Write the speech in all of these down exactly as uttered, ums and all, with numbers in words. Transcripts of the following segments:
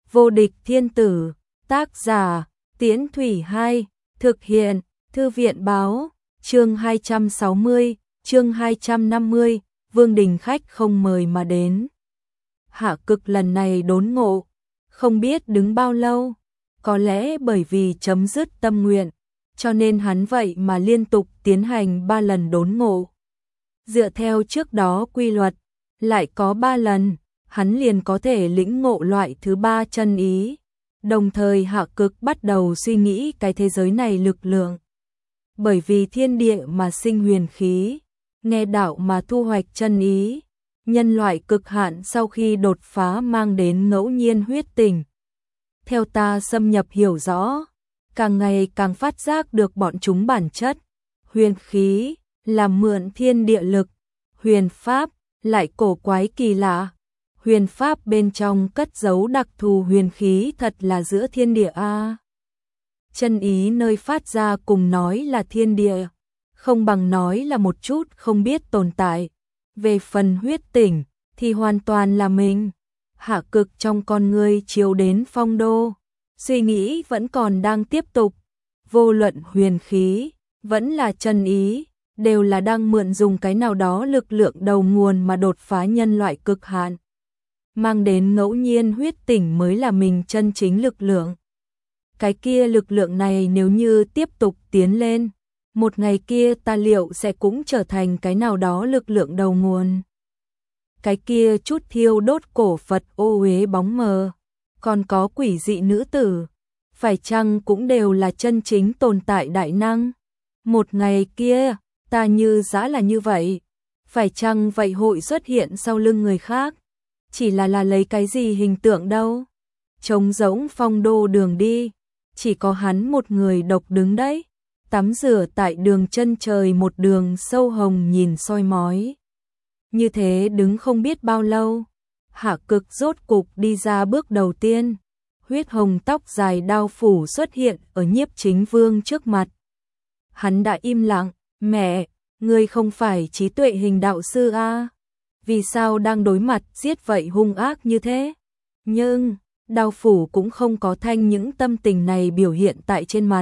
Vô địch thiên tử, tác giả, Tiễn Thủy Hai, thực hiện, Thư viện báo, chương hai trăm sáu mươi, chương hai trăm năm mươi, Vương Đình khách không mời mà đến. Hạ Cực lần này đốn ngộ, không biết đứng bao lâu, có lẽ bởi vì chấm dứt tâm nguyện, cho nên hắn vậy mà liên tục tiến hành ba lần đốn ngộ. Dựa theo trước đó quy luật, lại có ba lần, hắn liền có thể lĩnh ngộ loại thứ ba chân ý. Đồng thời Hạ Cực bắt đầu suy nghĩ cái thế giới này lực lượng. Bởi vì thiên địa mà sinh huyền khí, nghe đạo mà thu hoạch chân ý, nhân loại cực hạn sau khi đột phá mang đến ngẫu nhiên huyết tình. Theo ta xâm nhập hiểu rõ, càng ngày càng phát giác được bọn chúng bản chất, huyền khí là mượn thiên địa lực, huyền pháp lại cổ quái kỳ lạ. Huyền pháp bên trong cất giấu đặc thù huyền khí thật là giữa thiên địa a. Chân ý nơi phát ra cùng nói là thiên địa, không bằng nói là một chút không biết tồn tại. Về phần huyết tỉnh thì hoàn toàn là mình. Hạ Cực trong con ngươi chiếu đến phong đô, suy nghĩ vẫn còn đang tiếp tục. Vô luận huyền khí, vẫn là chân ý, đều là đang mượn dùng cái nào đó lực lượng đầu nguồn mà đột phá nhân loại cực hạn. Mang đến ngẫu nhiên huyết tỉnh mới là mình chân chính lực lượng. Cái kia lực lượng này nếu như tiếp tục tiến lên, một ngày kia ta liệu sẽ cũng trở thành cái nào đó lực lượng đầu nguồn. Cái kia chút thiêu đốt cổ Phật ô uế bóng mờ, còn có quỷ dị nữ tử, phải chăng cũng đều là chân chính tồn tại đại năng. Một ngày kia, ta như dã là như vậy, phải chăng vậy hội xuất hiện sau lưng người khác? Chỉ là là lấy cái gì hình tượng đâu? Trống rỗng phong đô đường đi, chỉ có hắn một người độc đứng đấy, tắm rửa tại đường chân trời một đường sâu hồng nhìn soi mói. Như thế đứng không biết bao lâu, Hạ Cực rốt cục đi ra bước đầu tiên, huyết hồng tóc dài đao phủ xuất hiện ở Nhiếp Chính Vương trước mặt. Hắn đã im lặng, mẹ, ngươi không phải trí tuệ hình đạo sư a? Vì sao đang đối mặt giết vậy hung ác như thế? Nhưng, đao phủ cũng không có thanh những tâm tình này biểu hiện tại trên mặt.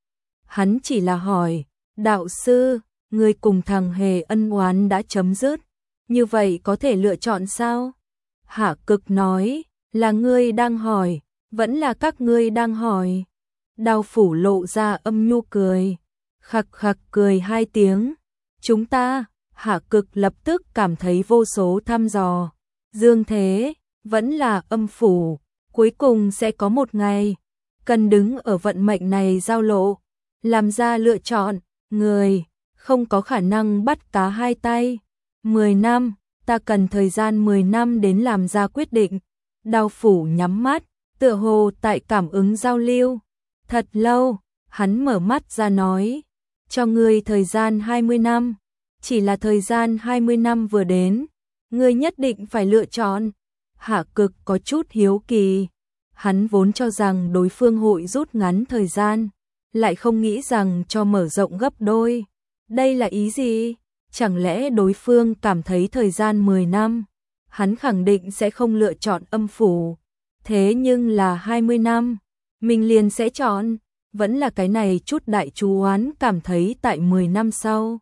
Hắn chỉ là hỏi, đạo sư, ngươi cùng thằng Hề ân oán đã chấm dứt, như vậy có thể lựa chọn sao? Hạ Cực nói, là ngươi đang hỏi, vẫn là các ngươi đang hỏi. Đao phủ lộ ra âm nhu cười, khặc khặc cười hai tiếng. Chúng ta, Hạ Cực lập tức cảm thấy vô số thăm dò. Dương thế, vẫn là âm phủ, cuối cùng sẽ có một ngày, cần đứng ở vận mệnh này giao lộ, làm ra lựa chọn, người, không có khả năng bắt cá hai tay. Mười năm, ta cần thời gian mười năm đến làm ra quyết định. Đao phủ nhắm mắt, tựa hồ tại cảm ứng giao lưu. Thật lâu, hắn mở mắt ra nói, cho ngươi thời gian hai mươi năm. Chỉ là thời gian hai mươi năm vừa đến, ngươi nhất định phải lựa chọn. Hạ Cực có chút hiếu kỳ, hắn vốn cho rằng đối phương hội rút ngắn thời gian, lại không nghĩ rằng cho mở rộng gấp đôi. Đây là ý gì? Chẳng lẽ đối phương cảm thấy thời gian mười năm, hắn khẳng định sẽ không lựa chọn âm phủ. Thế nhưng là hai mươi năm, mình liền sẽ chọn, vẫn là cái này chút đại chú oán cảm thấy tại mười năm sau.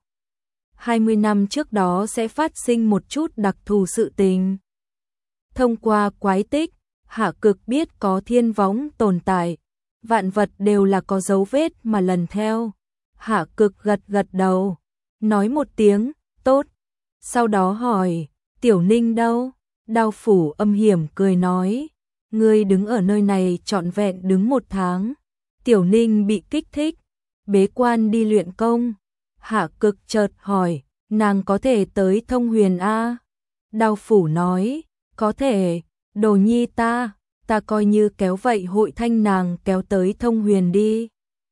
hai mươi năm trước đó sẽ phát sinh một chút đặc thù sự tình. Thông qua quái tích, Hạ Cực biết có thiên võng tồn tại, vạn vật đều là có dấu vết mà lần theo. Hạ Cực gật gật đầu, nói một tiếng, tốt. Sau đó hỏi, Tiểu Ninh đâu? Đao phủ âm hiểm cười nói, ngươi đứng ở nơi này trọn vẹn đứng một tháng. Tiểu Ninh bị kích thích, bế quan đi luyện công. Hạ Cực chợt hỏi, nàng có thể tới Thông Huyền a? Đao phủ nói, có thể, đồ nhi ta, ta coi như kéo vậy hội thanh nàng kéo tới Thông Huyền đi.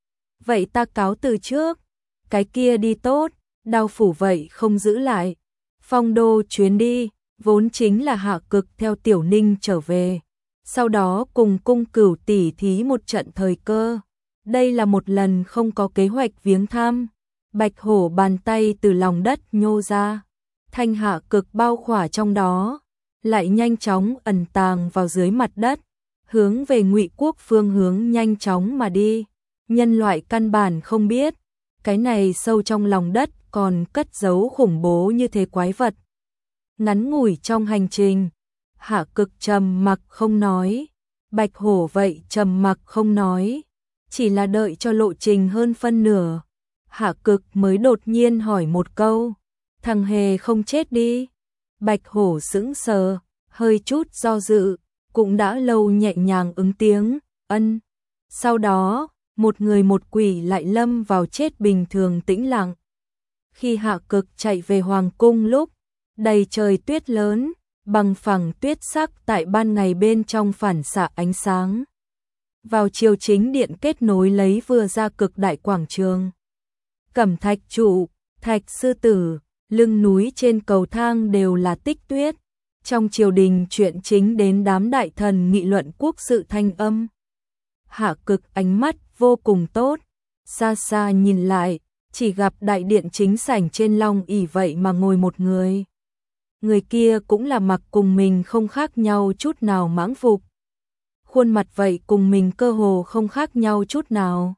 Vậy ta cáo từ trước, cái kia đi tốt. Đao phủ vậy không giữ lại. Phong đô chuyến đi, vốn chính là Hạ Cực theo Tiểu Ninh trở về, sau đó cùng Cung Cửu tỉ thí một trận thời cơ. Đây là một lần không có kế hoạch viếng thăm. Bạch hổ bàn tay từ lòng đất nhô ra, thanh Hạ Cực bao khỏa trong đó, lại nhanh chóng ẩn tàng vào dưới mặt đất. hướng về Ngụy quốc phương hướng nhanh chóng mà đi. Nhân loại căn bản không biết, cái này sâu trong lòng đất còn cất giấu khủng bố như thế quái vật. Ngắn ngủi trong hành trình, Hạ Cực trầm mặc không nói, Bạch Hổ vậy trầm mặc không nói, chỉ là đợi cho lộ trình hơn phân nửa, Hạ Cực mới đột nhiên hỏi một câu, thằng Hề không chết đi? Bạch Hổ sững sờ, hơi chút do dự, cũng đã lâu nhẹ nhàng ứng tiếng, ân. Sau đó, một người một quỷ lại lâm vào chết bình thường tĩnh lặng. Khi Hạ Cực chạy về Hoàng cung lúc, đầy trời tuyết lớn, bằng phẳng tuyết sắc tại ban ngày bên trong phản xạ ánh sáng. Vào chiều chính điện kết nối lấy vừa ra cực đại quảng trường. Cẩm thạch trụ, thạch sư tử, lưng núi trên cầu thang đều là tích tuyết. Trong triều đình chuyện chính đến đám đại thần nghị luận quốc sự thanh âm. Hạ Cực ánh mắt vô cùng tốt, xa xa nhìn lại, chỉ gặp đại điện chính sảnh trên long ỷ vậy mà ngồi một người. Người kia cũng là mặc cùng mình không khác nhau chút nào mãng phục. Khuôn mặt vậy cùng mình cơ hồ không khác nhau chút nào.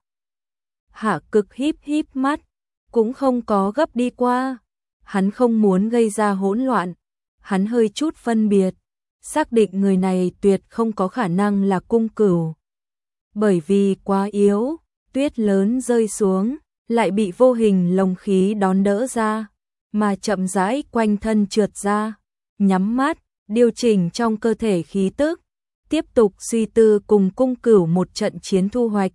Hạ Cực híp híp mắt, cũng không có gấp đi qua. Hắn không muốn gây ra hỗn loạn. Hắn hơi chút phân biệt, xác định người này tuyệt không có khả năng là cung cửu. Bởi vì quá yếu, tuyết lớn rơi xuống, lại bị vô hình lồng khí đón đỡ ra, mà chậm rãi quanh thân trượt ra, nhắm mắt, điều chỉnh trong cơ thể khí tức, tiếp tục suy tư cùng cung cửu một trận chiến thu hoạch.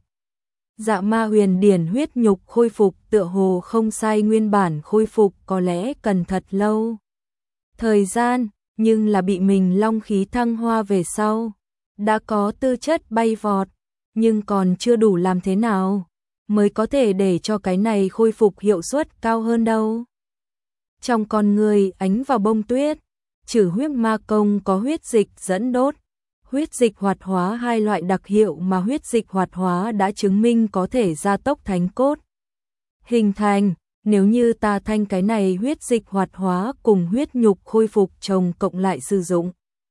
Dạ ma huyền điển huyết nhục khôi phục tựa hồ không sai, nguyên bản khôi phục có lẽ cần thật lâu thời gian, nhưng là bị mình long khí thăng hoa về sau, đã có tư chất bay vọt, nhưng còn chưa đủ làm thế nào mới có thể để cho cái này khôi phục hiệu suất cao hơn đâu. Trong con người ánh vào bông tuyết, trừ huyết ma công có huyết dịch dẫn đốt, huyết dịch hoạt hóa hai loại đặc hiệu mà huyết dịch hoạt hóa đã chứng minh có thể gia tốc thánh cốt hình thành. Nếu như ta thanh cái này huyết dịch hoạt hóa cùng huyết nhục khôi phục chồng cộng lại sử dụng,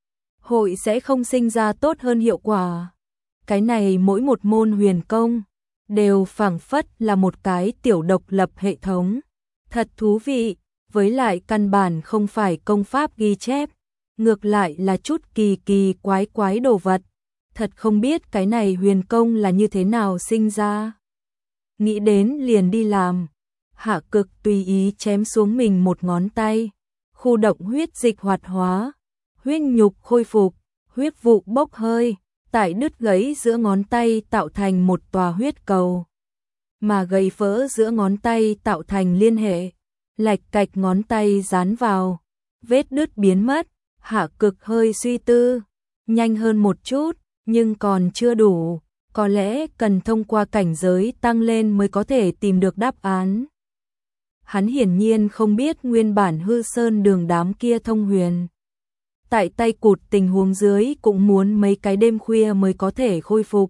hội sẽ không sinh ra tốt hơn hiệu quả. Cái này mỗi một môn huyền công đều phảng phất là một cái tiểu độc lập hệ thống. Thật thú vị, với lại căn bản không phải công pháp ghi chép, ngược lại là chút kỳ kỳ quái quái đồ vật. Thật không biết cái này huyền công là như thế nào sinh ra. Nghĩ đến liền đi làm. Hạ Cực tùy ý chém xuống mình một ngón tay, khu động huyết dịch hoạt hóa, huyết nhục khôi phục, huyết vụ bốc hơi, tại đứt gãy giữa ngón tay tạo thành một tòa huyết cầu, mà gãy vỡ giữa ngón tay tạo thành liên hệ, lạch cạch ngón tay dán vào, vết đứt biến mất. Hạ Cực hơi suy tư, nhanh hơn một chút, nhưng còn chưa đủ, có lẽ cần thông qua cảnh giới tăng lên mới có thể tìm được đáp án. Hắn hiển nhiên không biết nguyên bản hư sơn đường đám kia thông huyền. Tại tay cụt tình huống dưới cũng muốn mấy cái đêm khuya mới có thể khôi phục.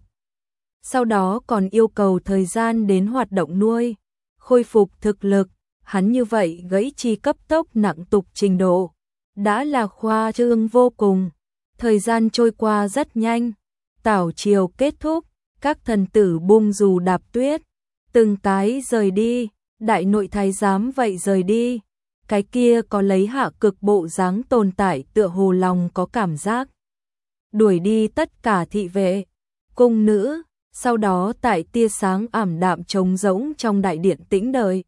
Sau đó còn yêu cầu thời gian đến hoạt động nuôi, khôi phục thực lực. Hắn như vậy gãy chi cấp tốc nặng tục trình độ, đã là khoa trương vô cùng. Thời gian trôi qua rất nhanh, tảo chiều kết thúc, các thần tử buông dù đạp tuyết, từng cái rời đi. Đại nội thái giám vậy rời đi, cái kia có lấy Hạ Cực bộ dáng tồn tại tựa hồ lòng có cảm giác. Đuổi đi tất cả thị vệ, cung nữ, sau đó tại tia sáng ảm đạm trống rỗng trong đại điện tĩnh đợi.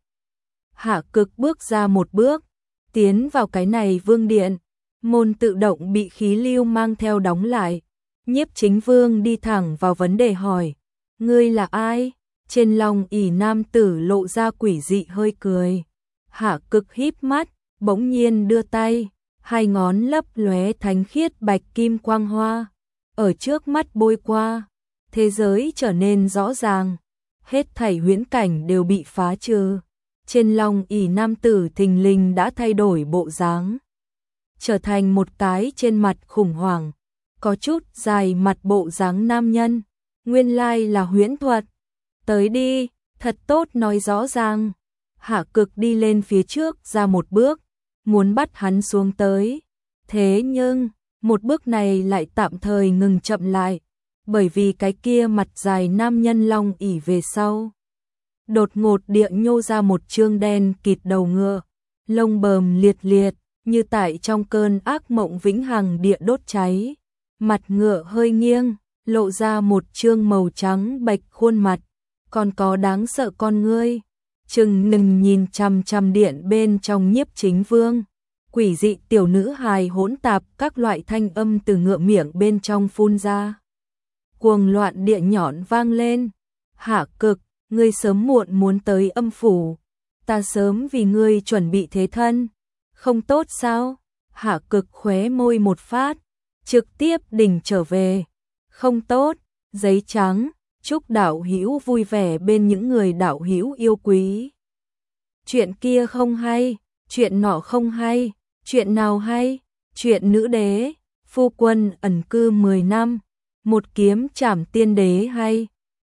Hạ Cực bước ra một bước, tiến vào cái này vương điện, môn tự động bị khí lưu mang theo đóng lại. Nhiếp Chính Vương đi thẳng vào vấn đề hỏi, ngươi là ai? Trên long ỷ nam tử lộ ra quỷ dị hơi cười. Hạ Cực híp mắt, bỗng nhiên đưa tay, hai ngón lấp lóe thánh khiết bạch kim quang hoa, ở trước mắt bôi qua, thế giới trở nên rõ ràng, hết thảy huyễn cảnh đều bị phá trừ. Trên long ỷ nam tử thình lình đã thay đổi bộ dáng, trở thành một cái trên mặt khủng hoảng, có chút dài mặt bộ dáng nam nhân, nguyên lai là huyễn thuật. Tới đi, thật tốt nói rõ ràng. Hạ Cực đi lên phía trước ra một bước, muốn bắt hắn xuống tới. Thế nhưng, một bước này lại tạm thời ngừng chậm lại, bởi vì cái kia mặt dài nam nhân long ỉ về sau. Đột ngột địa nhô ra một trương đen kịt đầu ngựa, lông bờm liệt liệt, như tại trong cơn ác mộng vĩnh hằng địa đốt cháy. Mặt ngựa hơi nghiêng, lộ ra một trương màu trắng bạch khuôn mặt, còn có đáng sợ con ngươi. Trừng nừng nhìn chằm chằm điện bên trong Nhiếp Chính Vương. Quỷ dị tiểu nữ hài hỗn tạp các loại thanh âm từ ngựa miệng bên trong phun ra. Cuồng loạn địa nhọn vang lên. Hạ Cực, ngươi sớm muộn muốn tới âm phủ. Ta sớm vì ngươi chuẩn bị thế thân. Không tốt sao? Hạ Cực khóe môi một phát, trực tiếp đình trở về. Không tốt, giấy trắng, chúc đạo hữu vui vẻ bên những người đạo hữu yêu quý. Chuyện kia không hay, chuyện nọ không hay, chuyện nào hay? Chuyện nữ đế, phu quân ẩn cư mười năm, một kiếm trảm tiên đế hay.